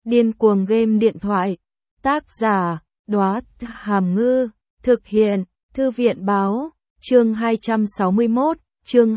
Điên cuồng game điện thoại. Tác giả, Đóa Hàm Ngư. Thực hiện, Thư viện báo. Chương 261, chương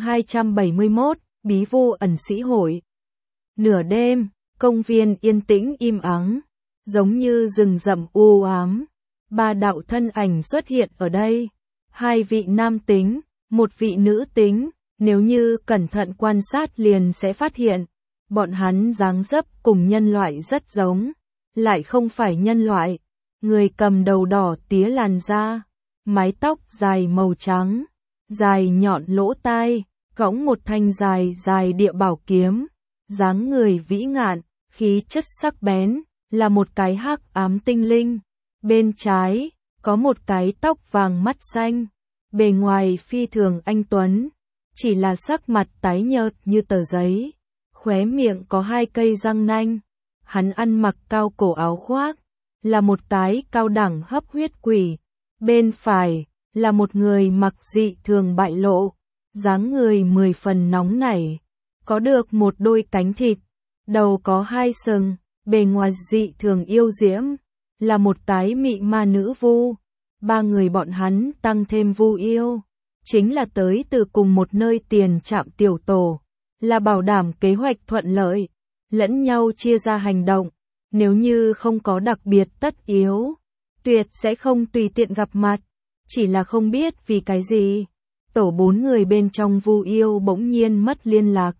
271, Bí Vu ẩn sĩ hội. Nửa đêm, công viên yên tĩnh im ắng, giống như rừng rậm u ám. Ba đạo thân ảnh xuất hiện ở đây. Hai vị nam tính, một vị nữ tính, nếu như cẩn thận quan sát liền sẽ phát hiện. Bọn hắn dáng dấp cùng nhân loại rất giống, lại không phải nhân loại. Người cầm đầu đỏ tía làn da, mái tóc dài màu trắng, dài nhọn lỗ tai, cõng một thanh dài địa bảo kiếm, dáng người vĩ ngạn, khí chất sắc bén, là một cái hắc ám tinh linh. Bên trái, có một cái tóc vàng mắt xanh, bề ngoài phi thường anh tuấn, chỉ là sắc mặt tái nhợt như tờ giấy, khóe miệng có hai cây răng nanh. Hắn ăn mặc cao cổ áo khoác, là một cái cao đẳng hấp huyết quỷ. Bên phải, là một người mặc dị thường bại lộ, dáng người 10 phần nóng nảy, có được một đôi cánh thịt, đầu có hai sừng, bề ngoài dị thường yêu diễm, là một cái mị ma nữ vu. Ba người bọn hắn tăng thêm vu yêu, chính là tới từ cùng một nơi tiền trạm tiểu tổ, là bảo đảm kế hoạch thuận lợi, lẫn nhau chia ra hành động, nếu như không có đặc biệt tất yếu, tuyệt sẽ không tùy tiện gặp mặt, chỉ là không biết vì cái gì. Tổ 4 người bên trong vu yêu bỗng nhiên mất liên lạc.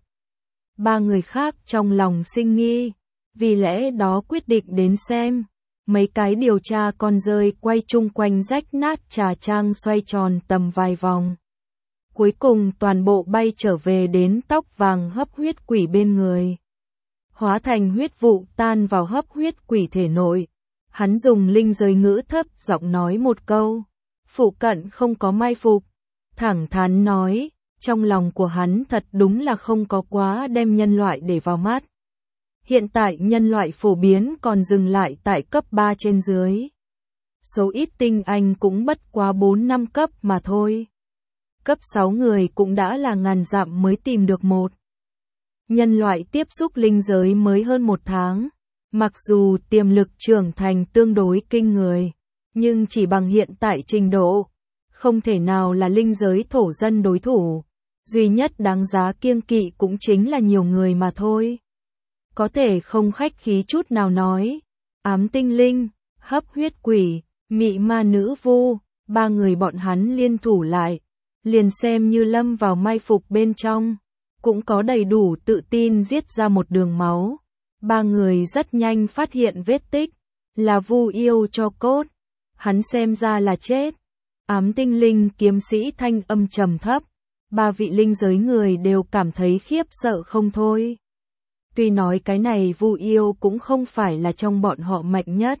Ba người khác trong lòng sinh nghi, vì lẽ đó quyết định đến xem. Mấy cái điều tra con rơi quay chung quanh rách nát trà trang xoay tròn tầm vài vòng. Cuối cùng toàn bộ bay trở về đến tóc vàng hấp huyết quỷ bên người. Hóa thành huyết vụ tan vào hấp huyết quỷ thể nội. Hắn dùng linh giới ngữ thấp giọng nói một câu. Phụ cận không có mai phục. Thẳng thắn nói, trong lòng của hắn thật đúng là không có quá đem nhân loại để vào mắt. Hiện tại nhân loại phổ biến còn dừng lại tại cấp 3 trên dưới. Số ít tinh anh cũng bất quá 4-5 cấp mà thôi. Cấp 6 người cũng đã là ngàn dặm mới tìm được một. Nhân loại tiếp xúc linh giới mới hơn 1 tháng. Mặc dù tiềm lực trưởng thành tương đối kinh người, nhưng chỉ bằng hiện tại trình độ, không thể nào là linh giới thổ dân đối thủ. Duy nhất đáng giá kiêng kỵ cũng chính là nhiều người mà thôi. Có thể không khách khí chút nào nói, ám tinh linh, hấp huyết quỷ, mị ma nữ vu, ba người bọn hắn liên thủ lại, liền xem như lâm vào mai phục bên trong, cũng có đầy đủ tự tin giết ra một đường máu. Ba người rất nhanh phát hiện vết tích, là vu yêu cho cốt, hắn xem ra là chết. Ám tinh linh kiếm sĩ thanh âm trầm thấp, ba vị linh giới người đều cảm thấy khiếp sợ không thôi. Tuy nói cái này vu yêu cũng không phải là trong bọn họ mạnh nhất.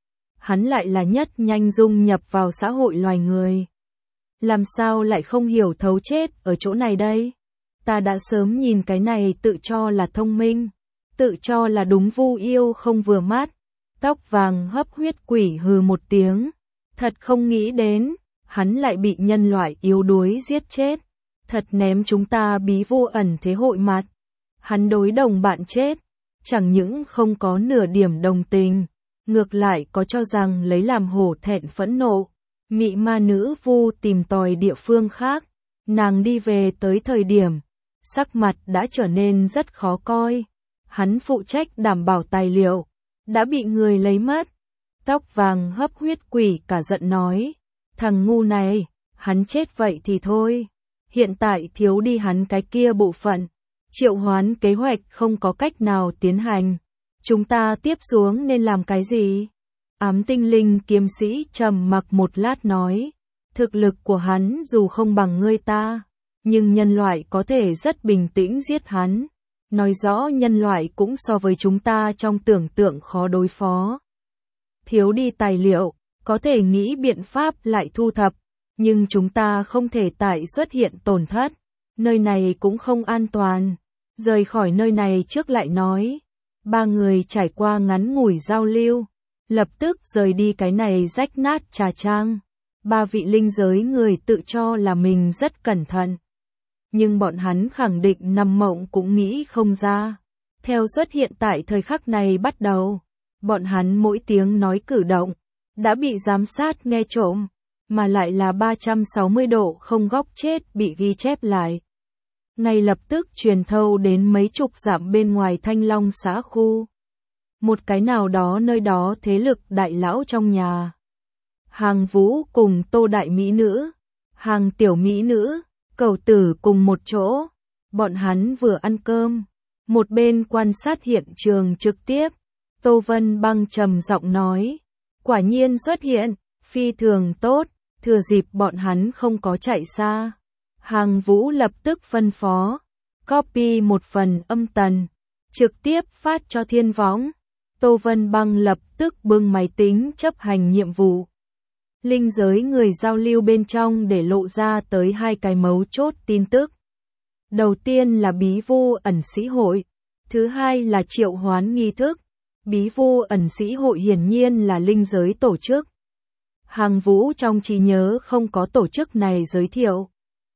Hắn lại là nhất nhanh dung nhập vào xã hội loài người. Làm sao lại không hiểu thấu chết ở chỗ này đây? Ta đã sớm nhìn cái này tự cho là thông minh, tự cho là đúng vu yêu không vừa mắt. Tóc vàng hấp huyết quỷ hừ một tiếng. Thật không nghĩ đến, hắn lại bị nhân loại yếu đuối giết chết. Thật ném chúng ta bí vu ẩn thế hội mặt. Hắn đối đồng bạn chết, chẳng những không có nửa điểm đồng tình, ngược lại có cho rằng lấy làm hổ thẹn phẫn nộ. Mị ma nữ vu tìm tòi địa phương khác, nàng đi về tới thời điểm, sắc mặt đã trở nên rất khó coi. Hắn phụ trách đảm bảo tài liệu, đã bị người lấy mất. Tóc vàng hấp huyết quỷ cả giận nói, thằng ngu này, hắn chết vậy thì thôi, hiện tại thiếu đi hắn cái kia bộ phận. Triệu hoán kế hoạch không có cách nào tiến hành. Chúng ta tiếp xuống nên làm cái gì? Ám tinh linh kiếm sĩ trầm mặc một lát nói. Thực lực của hắn dù không bằng ngươi ta, nhưng nhân loại có thể rất bình tĩnh giết hắn. Nói rõ nhân loại cũng so với chúng ta trong tưởng tượng khó đối phó. Thiếu đi tài liệu, có thể nghĩ biện pháp lại thu thập, nhưng chúng ta không thể tại xuất hiện tổn thất. Nơi này cũng không an toàn. Rời khỏi nơi này trước lại nói. Ba người trải qua ngắn ngủi giao lưu, lập tức rời đi cái này rách nát trà trang. Ba vị linh giới người tự cho là mình rất cẩn thận, nhưng bọn hắn khẳng định nằm mộng cũng nghĩ không ra. Theo xuất hiện tại thời khắc này bắt đầu, Bọn hắn mỗi tiếng nói cử động đã bị giám sát nghe trộm, mà lại là 360 độ không góc chết bị ghi chép lại. Ngay lập tức truyền thâu đến mấy chục dặm bên ngoài Thanh Long xã khu. Một cái nào đó nơi đó thế lực đại lão trong nhà. Hàng Vũ cùng Tô đại mỹ nữ, Hàng tiểu mỹ nữ, Cẩu Tử cùng một chỗ. Bọn hắn vừa ăn cơm, một bên quan sát hiện trường trực tiếp. Tô Vân Băng trầm giọng nói, quả nhiên xuất hiện, phi thường tốt, thừa dịp bọn hắn không có chạy xa. Hàng Vũ lập tức phân phó, copy một phần âm tần, trực tiếp phát cho Thiên Võng. Tô Vân Băng lập tức bưng máy tính chấp hành nhiệm vụ. Linh giới người giao lưu bên trong để lộ ra tới hai cái mấu chốt tin tức. Đầu tiên là bí vu ẩn sĩ hội, thứ hai là triệu hoán nghi thức. Bí vu ẩn sĩ hội hiển nhiên là linh giới tổ chức. Hàng Vũ trong trí nhớ không có tổ chức này giới thiệu.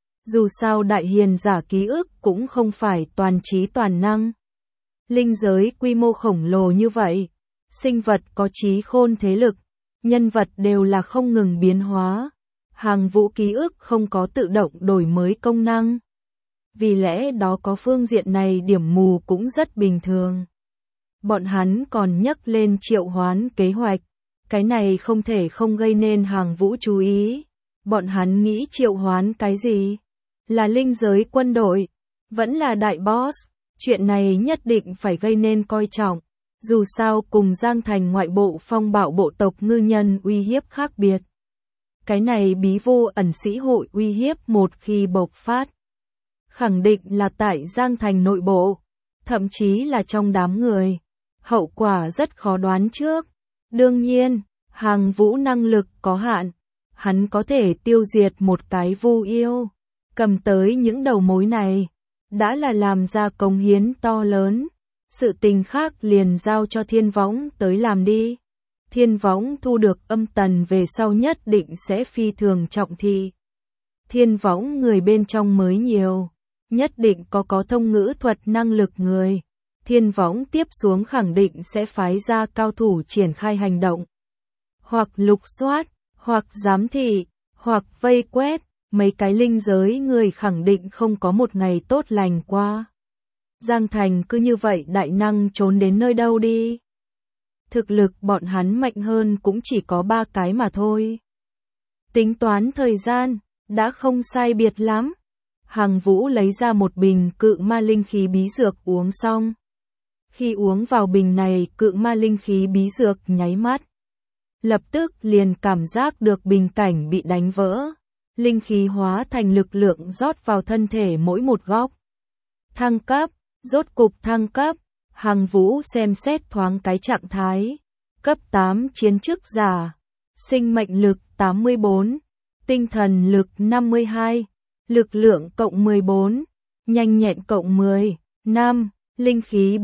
Dù sao đại hiền giả ký ức cũng không phải toàn trí toàn năng. Linh giới quy mô khổng lồ như vậy, sinh vật có trí khôn thế lực, nhân vật đều là không ngừng biến hóa. Hàng Vũ ký ức không có tự động đổi mới công năng. Vì lẽ đó có phương diện này điểm mù cũng rất bình thường. Bọn hắn còn nhắc lên triệu hoán kế hoạch. Cái này không thể không gây nên Hàng Vũ chú ý. Bọn hắn nghĩ triệu hoán cái gì? Là linh giới quân đội? Vẫn là đại boss? Chuyện này nhất định phải gây nên coi trọng. Dù sao cùng Giang Thành ngoại bộ phong bạo bộ tộc ngư nhân uy hiếp khác biệt. Cái này bí vô ẩn sĩ hội uy hiếp một khi bộc phát. Khẳng định là tại Giang Thành nội bộ. Thậm chí là trong đám người. Hậu quả rất khó đoán trước. Đương nhiên, Hàng Vũ năng lực có hạn. Hắn có thể tiêu diệt một cái vu yêu. Cầm tới những đầu mối này. Đã là làm ra cống hiến to lớn. Sự tình khác liền giao cho Thiên Võng tới làm đi. Thiên Võng thu được âm tần về sau nhất định sẽ phi thường trọng thị. Thiên Võng người bên trong mới nhiều. Nhất định có thông ngữ thuật năng lực người. Thiên Võng tiếp xuống khẳng định sẽ phái ra cao thủ triển khai hành động. Hoặc lục soát, hoặc giám thị, hoặc vây quét, mấy cái linh giới người khẳng định không có một ngày tốt lành qua. Giang Thành cứ như vậy đại năng trốn đến nơi đâu đi. Thực lực bọn hắn mạnh hơn cũng chỉ có 3 cái mà thôi. Tính toán thời gian, đã không sai biệt lắm. Hàng Vũ lấy ra một bình cự ma linh khí bí dược uống xong. Khi uống vào bình này cự ma linh khí bí dược nháy mắt. Lập tức liền cảm giác được bình cảnh bị đánh vỡ. Linh khí hóa thành lực lượng rót vào thân thể mỗi một góc. Thăng cấp, rốt cục thăng cấp. Hàng Vũ xem xét thoáng cái trạng thái. Cấp 8 chiến chức giả. Sinh mệnh lực 84. Tinh thần lực 52. Lực lượng cộng 14. Nhanh nhẹn cộng 10. 5. Linh khí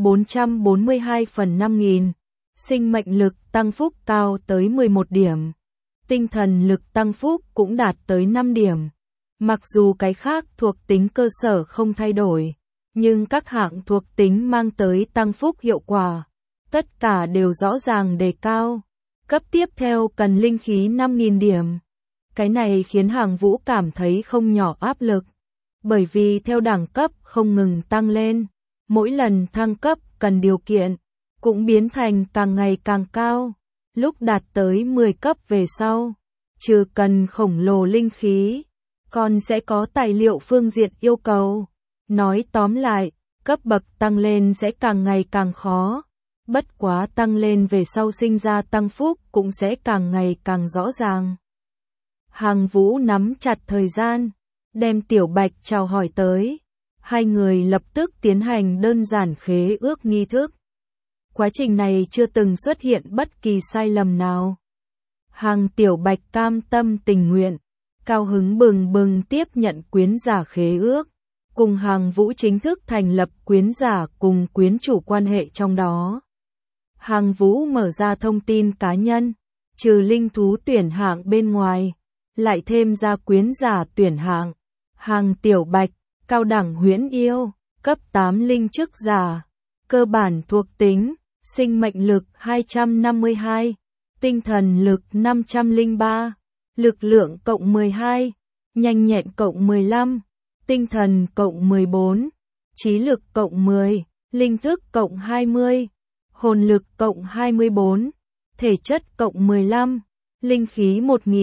442 phần 5000. Sinh mệnh lực tăng phúc cao tới 11 điểm. Tinh thần lực tăng phúc cũng đạt tới 5 điểm. Mặc dù cái khác thuộc tính cơ sở không thay đổi, nhưng các hạng thuộc tính mang tới tăng phúc hiệu quả, tất cả đều rõ ràng đề cao. Cấp tiếp theo cần linh khí 5000 điểm. Cái này khiến Hàng Vũ cảm thấy không nhỏ áp lực, bởi vì theo đẳng cấp không ngừng tăng lên, mỗi lần thăng cấp cần điều kiện, cũng biến thành càng ngày càng cao. Lúc đạt tới 10 cấp về sau, trừ cần khổng lồ linh khí, còn sẽ có tài liệu phương diện yêu cầu. Nói tóm lại, cấp bậc tăng lên sẽ càng ngày càng khó. Bất quá tăng lên về sau sinh ra tăng phúc cũng sẽ càng ngày càng rõ ràng. Hàng Vũ nắm chặt thời gian, đem Tiểu Bạch chào hỏi tới. Hai người lập tức tiến hành đơn giản khế ước nghi thức. Quá trình này chưa từng xuất hiện bất kỳ sai lầm nào. Hàng Tiểu Bạch cam tâm tình nguyện, cao hứng bừng bừng tiếp nhận quyến giả khế ước. Cùng Hàng Vũ chính thức thành lập quyến giả cùng quyến chủ quan hệ trong đó. Hàng Vũ mở ra thông tin cá nhân, trừ linh thú tuyển hạng bên ngoài, lại thêm ra quyến giả tuyển hạng. Hàng Tiểu Bạch, cao đẳng huyễn yêu, cấp 8 linh chức giả, cơ bản thuộc tính, sinh mệnh lực 252, tinh thần lực 503, lực lượng cộng 12, nhanh nhẹn cộng 15, tinh thần cộng 14, trí lực cộng 10, linh thức cộng 20, hồn lực cộng 24, thể chất cộng 15, linh khí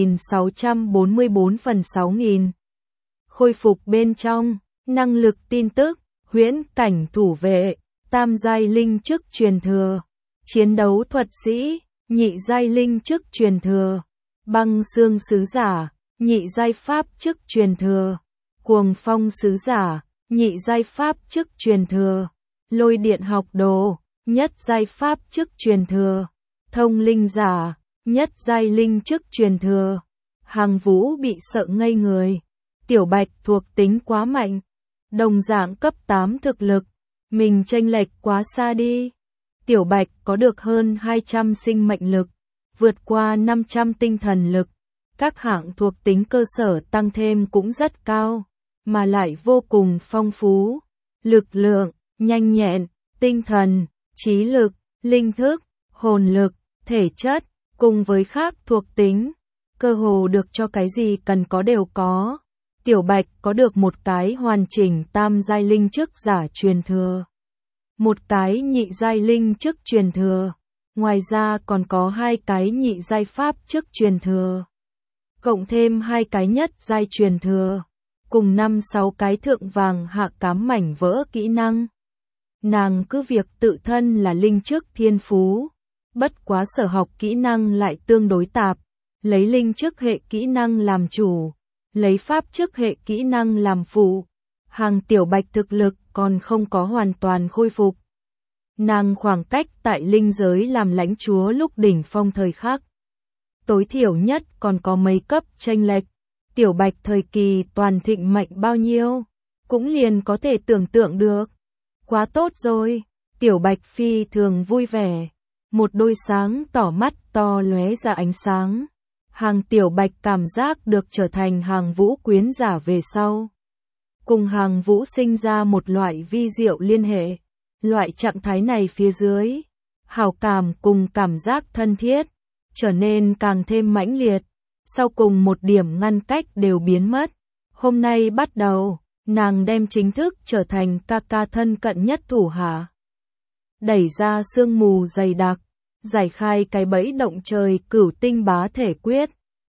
1644 phần 6000. Khôi phục bên trong, năng lực tin tức, huyễn cảnh thủ vệ, tam giai linh chức truyền thừa, chiến đấu thuật sĩ, nhị giai linh chức truyền thừa, băng xương sứ giả, nhị giai pháp chức truyền thừa, cuồng phong sứ giả, nhị giai pháp chức truyền thừa, lôi điện học đồ, nhất giai pháp chức truyền thừa, thông linh giả, nhất giai linh chức truyền thừa. Hàng Vũ bị sợ ngây người. Tiểu Bạch thuộc tính quá mạnh, đồng dạng cấp 8 thực lực, mình chênh lệch quá xa đi. Tiểu Bạch có được hơn 200 sinh mệnh lực, vượt qua 500 tinh thần lực, các hạng thuộc tính cơ sở tăng thêm cũng rất cao, mà lại vô cùng phong phú. Lực lượng, nhanh nhẹn, tinh thần, trí lực, linh thức, hồn lực, thể chất, cùng với khác thuộc tính, cơ hồ được cho cái gì cần có đều có. Tiểu Bạch có được một cái hoàn chỉnh tam giai linh chức giả truyền thừa, một cái nhị giai linh chức truyền thừa, ngoài ra còn có 2 cái nhị giai pháp chức truyền thừa, cộng thêm 2 cái nhất giai truyền thừa, cùng 5-6 cái thượng vàng hạ cám mảnh vỡ kỹ năng. Nàng cứ việc tự thân là linh chức thiên phú, bất quá sở học kỹ năng lại tương đối tạp, lấy linh chức hệ kỹ năng làm chủ, lấy pháp chức hệ kỹ năng làm phụ. Hàng Tiểu Bạch thực lực còn không có hoàn toàn khôi phục. Nàng khoảng cách tại linh giới làm lãnh chúa lúc đỉnh phong thời khắc, tối thiểu nhất còn có mấy cấp chênh lệch. Tiểu Bạch thời kỳ toàn thịnh mạnh bao nhiêu, cũng liền có thể tưởng tượng được. Quá tốt rồi, Tiểu Bạch phi thường vui vẻ, một đôi sáng tỏ mắt to lóe ra ánh sáng. Hàng Tiểu Bạch cảm giác được trở thành Hàng Vũ quyến giả về sau, cùng Hàng Vũ sinh ra một loại vi diệu liên hệ. Loại trạng thái này phía dưới, hảo cảm cùng cảm giác thân thiết trở nên càng thêm mãnh liệt, sau cùng một điểm ngăn cách đều biến mất. Hôm nay bắt đầu, nàng đem chính thức trở thành ca ca thân cận nhất thủ hạ. Đẩy ra sương mù dày đặc, giải khai cái bẫy động trời cửu tinh bá thể quyết.